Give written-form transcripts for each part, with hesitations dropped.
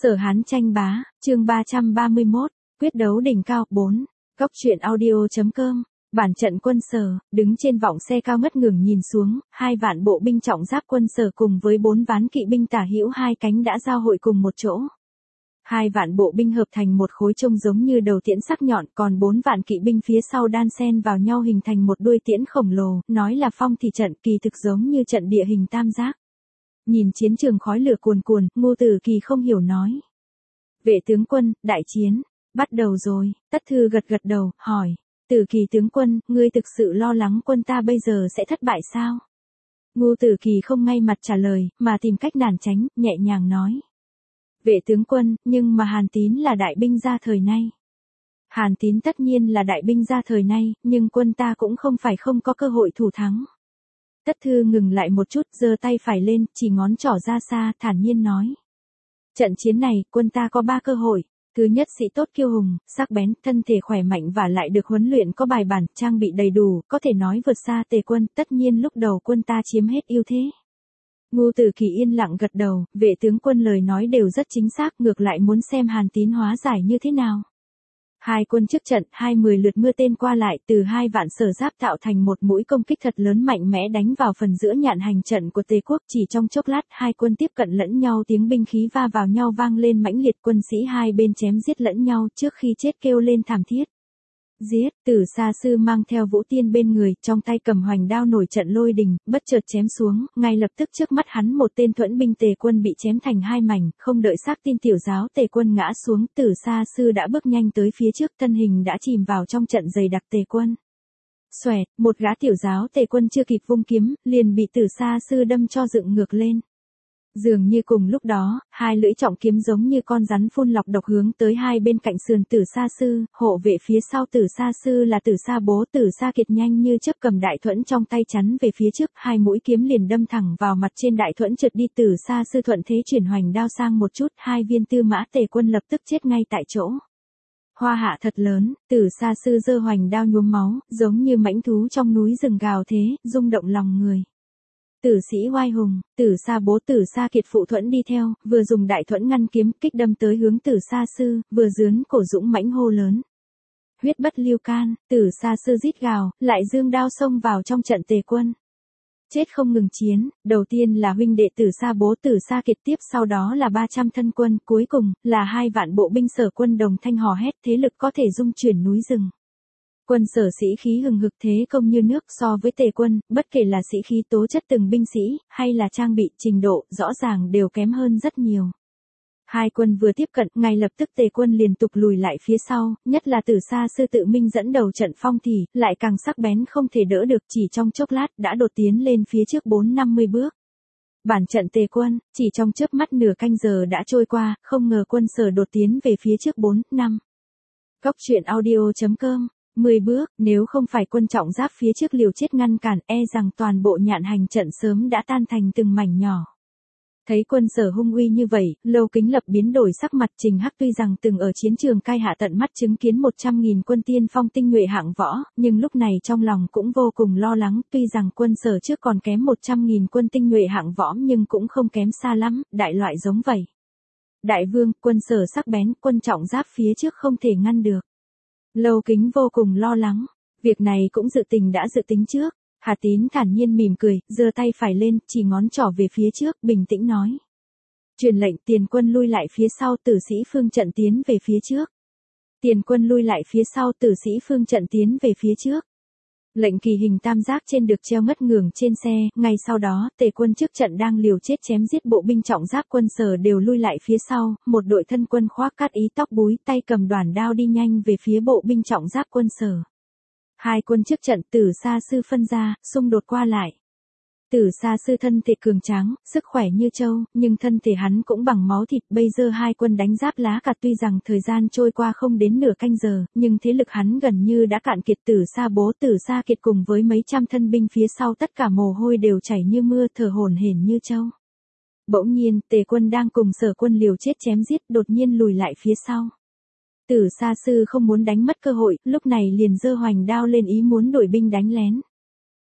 Sở Hán tranh bá, chương 331, quyết đấu đỉnh cao 4. Góc truyện audio.com. Bản trận quân Sở, đứng trên vọng xe cao ngất ngưởng nhìn xuống, 2 vạn bộ binh trọng giáp quân Sở cùng với 4 ván kỵ binh tả hữu 2 cánh đã giao hội cùng một chỗ. 2 vạn bộ binh hợp thành một khối trông giống như đầu tiễn sắc nhọn, còn 4 vạn kỵ binh phía sau đan xen vào nhau hình thành một đuôi tiễn khổng lồ, nói là phong thì trận, kỳ thực giống như trận địa hình tam giác. Nhìn chiến trường khói lửa cuồn cuồn, Ngô Tử Kỳ không hiểu nói. Vệ tướng quân, đại chiến, bắt đầu rồi. Tất Thư gật gật đầu, hỏi. Tử Kỳ tướng quân, ngươi thực sự lo lắng quân ta bây giờ sẽ thất bại sao? Ngô Tử Kỳ không ngay mặt trả lời, mà tìm cách nản tránh, nhẹ nhàng nói. Vệ tướng quân, nhưng mà Hàn Tín là đại binh gia thời nay. Hàn Tín tất nhiên là đại binh gia thời nay, nhưng quân ta cũng không phải không có cơ hội thủ thắng. Tất Thư ngừng lại một chút, giơ tay phải lên, chỉ ngón trỏ ra xa, thản nhiên nói. Trận chiến này, quân ta có 3 cơ hội. Thứ nhất, sĩ tốt kiêu hùng, sắc bén, thân thể khỏe mạnh và lại được huấn luyện có bài bản, trang bị đầy đủ, có thể nói vượt xa Tề quân, tất nhiên lúc đầu quân ta chiếm hết ưu thế. Ngô Tử Kỳ yên lặng gật đầu, vệ tướng quân lời nói đều rất chính xác, ngược lại muốn xem Hàn Tín hóa giải như thế nào. 2 quân trước trận, 20 lượt mưa tên qua lại, từ 2 vạn Sở giáp tạo thành một mũi công kích thật lớn mạnh mẽ đánh vào phần giữa nhạn hành trận của Tề quốc. Chỉ trong chốc lát, 2 quân tiếp cận lẫn nhau, tiếng binh khí va vào nhau vang lên mãnh liệt, quân sĩ hai bên chém giết lẫn nhau, trước khi chết kêu lên thảm thiết. Giết, Tử Sa Sư mang theo Vũ Tiên bên người, trong tay cầm hoành đao nổi trận lôi đình, bất chợt chém xuống, ngay lập tức trước mắt hắn một tên thuẫn binh Tề quân bị chém thành 2 mảnh, không đợi xác tin tiểu giáo Tề quân ngã xuống, Tử Sa Sư đã bước nhanh tới phía trước, thân hình đã chìm vào trong trận dày đặc Tề quân. Xoẹt, một gã tiểu giáo Tề quân chưa kịp vung kiếm, liền bị Tử Sa Sư đâm cho dựng ngược lên. Dường như cùng lúc đó, 2 lưỡi trọng kiếm giống như con rắn phun lọc độc hướng tới hai bên cạnh sườn Tử Sa Sư, hộ vệ phía sau Tử Sa Sư là Tử Sa Bố. Tử Sa Kiệt nhanh như chớp cầm đại thuẫn trong tay chắn về phía trước, 2 mũi kiếm liền đâm thẳng vào mặt trên đại thuẫn trượt đi. Tử Sa Sư thuận thế chuyển hoành đao sang một chút, 2 viên Tư Mã Tề quân lập tức chết ngay tại chỗ. Hoa hạ thật lớn, Tử Sa Sư giơ hoành đao nhuốm máu, giống như mãnh thú trong núi rừng gào thế, rung động lòng người. Tử sĩ oai hùng, Tử Sa Bố Tử Sa Kiệt phụ thuẫn đi theo, vừa dùng đại thuẫn ngăn kiếm kích đâm tới hướng Tử Sa Sư, vừa giướn cổ dũng mãnh hô lớn. Huyết bất lưu can, Tử Sa Sư rít gào, lại dương đao xông vào trong trận Tề quân. Chết không ngừng chiến, đầu tiên là huynh đệ Tử Sa Bố Tử Sa Kiệt, tiếp sau đó là 300 thân quân, cuối cùng là 2 vạn bộ binh Sở quân đồng thanh hò hét, thế lực có thể dung chuyển núi rừng. Quân Sở sĩ khí hừng hực thế công như nước, so với Tề quân, bất kể là sĩ khí tố chất từng binh sĩ, hay là trang bị, trình độ, rõ ràng đều kém hơn rất nhiều. 2 quân vừa tiếp cận, ngay lập tức Tề quân liên tục lùi lại phía sau, nhất là Tử Sa Sư tự mình dẫn đầu trận phong thì, lại càng sắc bén không thể đỡ được, chỉ trong chốc lát, đã đột tiến lên phía trước 4-50 bước. Bản trận Tề quân, chỉ trong chớp mắt nửa canh giờ đã trôi qua, không ngờ quân Sở đột tiến về phía trước 4-5. Góc truyện audio.com. 10 bước, nếu không phải quân trọng giáp phía trước liều chết ngăn cản, e rằng toàn bộ nhạn hành trận sớm đã tan thành từng mảnh nhỏ. Thấy quân Sở hung uy như vậy, Lâu Kính Lập biến đổi sắc mặt. Trình Hắc tuy rằng từng ở chiến trường cai hạ tận mắt chứng kiến 100.000 quân tiên phong tinh nhuệ hạng võ, nhưng lúc này trong lòng cũng vô cùng lo lắng, tuy rằng quân Sở trước còn kém 100.000 quân tinh nhuệ hạng võ nhưng cũng không kém xa lắm, đại loại giống vậy. Đại vương, quân Sở sắc bén, quân trọng giáp phía trước không thể ngăn được. Lâu Kính vô cùng lo lắng, việc này cũng đã dự tính trước. Hà Tín thản nhiên mỉm cười, giơ tay phải lên, chỉ ngón trỏ về phía trước, bình tĩnh nói. Truyền lệnh tiền quân lui lại phía sau, Tử sĩ phương trận tiến về phía trước. Tiền quân lui lại phía sau, Tử sĩ phương trận tiến về phía trước. Lệnh kỳ hình tam giác trên được treo ngất ngưởng trên xe, ngay sau đó, Tề quân trước trận đang liều chết chém giết bộ binh trọng giáp quân Sở đều lui lại phía sau, một đội thân quân khoác cát ý tóc búi, tay cầm đoản đao đi nhanh về phía bộ binh trọng giáp quân Sở. 2 quân trước trận, Tử Sa Sư phân ra, xung đột qua lại. Tử Sa Sư thân thể cường tráng, sức khỏe như trâu, nhưng thân thể hắn cũng bằng máu thịt. Bây giờ 2 quân đánh giáp lá cả, tuy rằng thời gian trôi qua không đến nửa canh giờ, nhưng thế lực hắn gần như đã cạn kiệt. Tử Sa Bố Tử Sa Kiệt cùng với mấy trăm thân binh phía sau tất cả mồ hôi đều chảy như mưa, thở hổn hển như trâu. Bỗng nhiên, Tề quân đang cùng Sở quân liều chết chém giết, đột nhiên lùi lại phía sau. Tử Sa Sư không muốn đánh mất cơ hội, lúc này liền giơ hoành đao lên ý muốn đuổi binh đánh lén.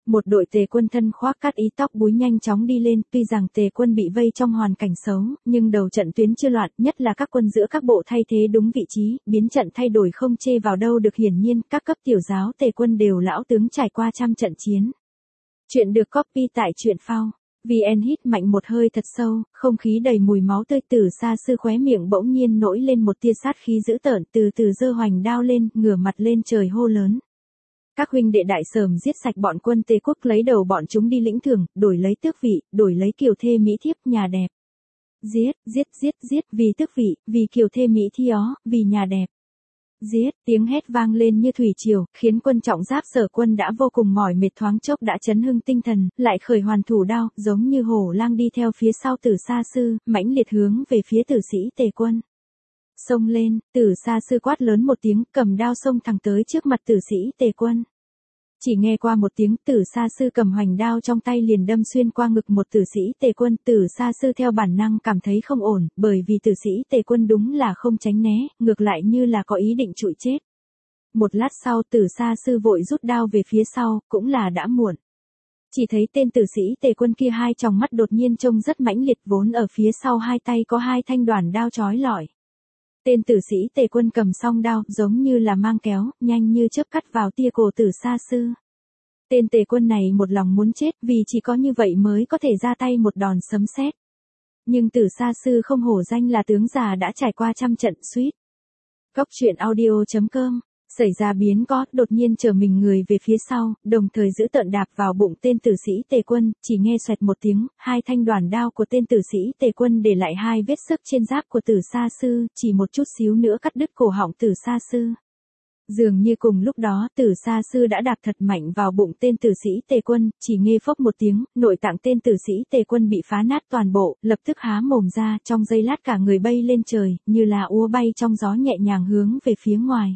Một đội tề quân thân khoác cát ý tóc búi nhanh chóng đi lên, tuy rằng tề quân bị vây trong hoàn cảnh xấu, nhưng đầu trận tuyến chưa loạn, nhất là các quân giữa các bộ thay thế đúng vị trí, biến trận thay đổi không chê vào đâu được. Hiển nhiên, các cấp tiểu giáo tề quân đều lão tướng trải qua trăm trận chiến. Chuyện được copy tại truyện phao. VN hít mạnh một hơi thật sâu, không khí đầy mùi máu tươi. Từ Sa Sư khóe miệng bỗng nhiên nổi lên một tia sát khí dữ tợn, từ từ giơ hoành đao lên, ngửa mặt lên trời hô lớn. Các huynh đệ đại sờm giết sạch bọn quân Tề quốc, lấy đầu bọn chúng đi lĩnh thưởng, đổi lấy tước vị, đổi lấy kiều thê mỹ thiếp, nhà đẹp. Giết, giết, giết, giết, vì tước vị, vì kiều thê mỹ thió, vì nhà đẹp. Giết, tiếng hét vang lên như thủy triều, khiến quân trọng giáp Sở quân đã vô cùng mỏi mệt thoáng chốc đã chấn hưng tinh thần, lại khởi hoàn thủ đao, giống như hổ lang đi theo phía sau Tử Sa Sư, mãnh liệt hướng về phía tử sĩ Tề quân. Xông lên, Tử Sa Sư quát lớn một tiếng, cầm đao xông thẳng tới trước mặt tử sĩ Tề quân. Chỉ nghe qua một tiếng, Tử Sa Sư cầm hoành đao trong tay liền đâm xuyên qua ngực một tử sĩ Tề quân. Tử Sa Sư theo bản năng cảm thấy không ổn, bởi vì tử sĩ Tề quân đúng là không tránh né, ngược lại như là có ý định trụi chết. Một lát sau Tử Sa Sư vội rút đao về phía sau, cũng là đã muộn. Chỉ thấy tên tử sĩ Tề quân kia hai tròng mắt đột nhiên trông rất mãnh liệt, vốn ở phía sau hai tay có hai thanh đoản đao chói lọi. Tên tử sĩ Tề quân cầm song đao, giống như là mang kéo, nhanh như chớp cắt vào tia cổ Tử Sa Sư. Tên Tề quân này một lòng muốn chết, vì chỉ có như vậy mới có thể ra tay một đòn sấm sét. Nhưng Tử Sa Sư không hổ danh là tướng già đã trải qua trăm trận suýt. Góc truyện audio.com. Xảy ra biến có, đột nhiên trở mình người về phía sau, đồng thời giữ tợn đạp vào bụng tên tử sĩ Tề quân, chỉ nghe xoẹt một tiếng, hai thanh đoản đao của tên tử sĩ Tề quân để lại hai vết xước trên giáp của Tử Sa Sư, chỉ một chút xíu nữa cắt đứt cổ họng Tử Sa Sư. Dường như cùng lúc đó, Tử Sa Sư đã đạp thật mạnh vào bụng tên tử sĩ Tề quân, chỉ nghe phốc một tiếng, nội tạng tên tử sĩ Tề quân bị phá nát toàn bộ, lập tức há mồm ra, trong giây lát cả người bay lên trời, như là úa bay trong gió nhẹ nhàng hướng về phía ngoài.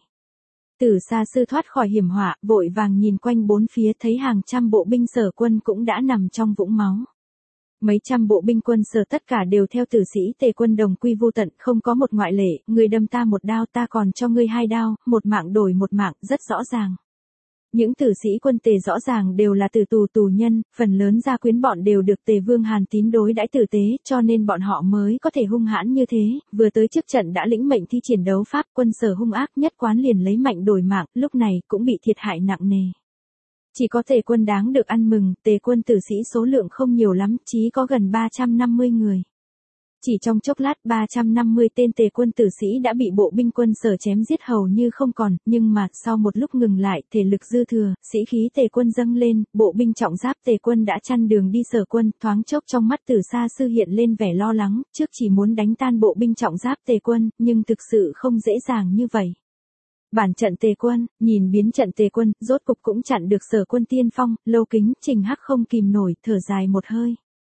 Tử Sa Sư thoát khỏi hiểm họa, vội vàng nhìn quanh bốn phía, thấy hàng trăm bộ binh Sở quân cũng đã nằm trong vũng máu. Mấy trăm bộ binh quân Sở tất cả đều theo tử sĩ Tề quân đồng quy vô tận, không có một ngoại lệ, người đâm ta một đao ta còn cho ngươi hai đao, một mạng đổi một mạng, rất rõ ràng. Những tử sĩ quân Tề rõ ràng đều là tử tù nhân, phần lớn gia quyến bọn đều được Tề Vương Hàn Tín đối đãi tử tế, cho nên bọn họ mới có thể hung hãn như thế, vừa tới trước trận đã lĩnh mệnh thi triển đấu pháp. Quân Sở hung ác nhất quán liền lấy mạnh đổi mạng, lúc này cũng bị thiệt hại nặng nề. Chỉ có Tề quân đáng được ăn mừng, Tề quân tử sĩ số lượng không nhiều lắm, chỉ có gần 350 người. Chỉ trong chốc lát 350 tên Tề quân tử sĩ đã bị bộ binh quân Sở chém giết hầu như không còn, nhưng mà sau một lúc ngừng lại, thể lực dư thừa, sĩ khí Tề quân dâng lên, bộ binh trọng giáp Tề quân đã chặn đường đi Sở quân, thoáng chốc trong mắt Tử Sa Sư hiện lên vẻ lo lắng, trước chỉ muốn đánh tan bộ binh trọng giáp Tề quân, nhưng thực sự không dễ dàng như vậy. Bản trận Tề quân, nhìn biến trận Tề quân, rốt cục cũng chặn được Sở quân tiên phong, Lâu Kính, Trình Hắc không kìm nổi, thở dài một hơi.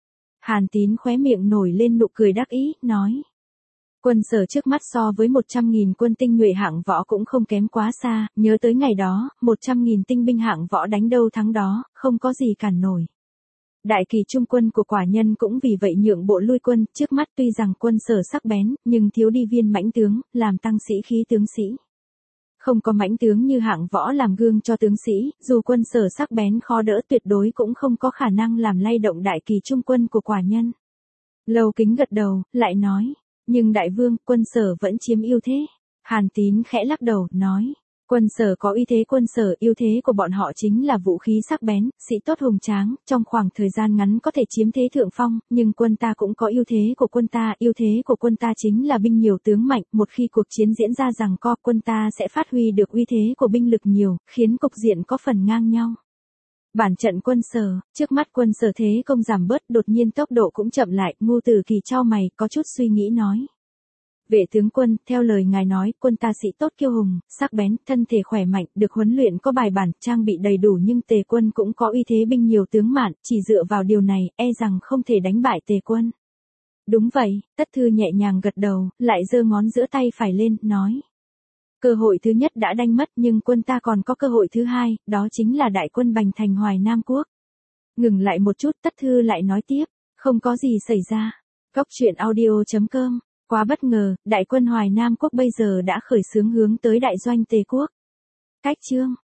Hàn Tín khóe miệng nổi lên nụ cười đắc ý, nói. Quân Sở trước mắt so với 100.000 quân tinh nhuệ hạng võ cũng không kém quá xa, nhớ tới ngày đó, 100.000 tinh binh hạng võ đánh đâu thắng đó, không có gì cản nổi. Đại kỳ trung quân của quả nhân cũng vì vậy nhượng bộ lui quân, trước mắt tuy rằng quân Sở sắc bén, nhưng thiếu đi viên mãnh tướng, làm tăng sĩ khí tướng sĩ. Không có mãnh tướng như hạng võ làm gương cho tướng sĩ, dù quân Sở sắc bén khó đỡ tuyệt đối cũng không có khả năng làm lay động đại kỳ trung quân của quả nhân. Lâu Kính gật đầu, lại nói, nhưng đại vương, quân Sở vẫn chiếm ưu thế. Hàn Tín khẽ lắc đầu, nói, quân Sở có uy thế, quân Sở ưu thế của bọn họ chính là vũ khí sắc bén, sĩ tốt hùng tráng, trong khoảng thời gian ngắn có thể chiếm thế thượng phong, nhưng quân ta cũng có ưu thế của quân ta, ưu thế của quân ta chính là binh nhiều tướng mạnh, một khi cuộc chiến diễn ra giằng co, quân ta sẽ phát huy được uy thế của binh lực nhiều, khiến cục diện có phần ngang nhau. Bản trận quân Sở, trước mắt quân Sở thế công giảm bớt, đột nhiên tốc độ cũng chậm lại, Ngô Tử Kỳ chau mày, có chút suy nghĩ nói. Vệ tướng quân, theo lời ngài nói, quân ta sĩ tốt kiêu hùng, sắc bén, thân thể khỏe mạnh, được huấn luyện có bài bản, trang bị đầy đủ, nhưng Tề quân cũng có uy thế binh nhiều tướng mạn, chỉ dựa vào điều này, e rằng không thể đánh bại Tề quân. Đúng vậy, Tất Thư nhẹ nhàng gật đầu, lại giơ ngón giữa tay phải lên, nói. Cơ hội thứ nhất đã đanh mất, nhưng quân ta còn có cơ hội thứ hai, đó chính là đại quân bành thành Hoài Nam Quốc. Ngừng lại một chút, Tất Thư lại nói tiếp, không có gì xảy ra. Góc truyện audio.com. Quá bất ngờ, đại quân Hoài Nam Quốc bây giờ đã khởi xướng hướng tới đại doanh Tề quốc. Cách chương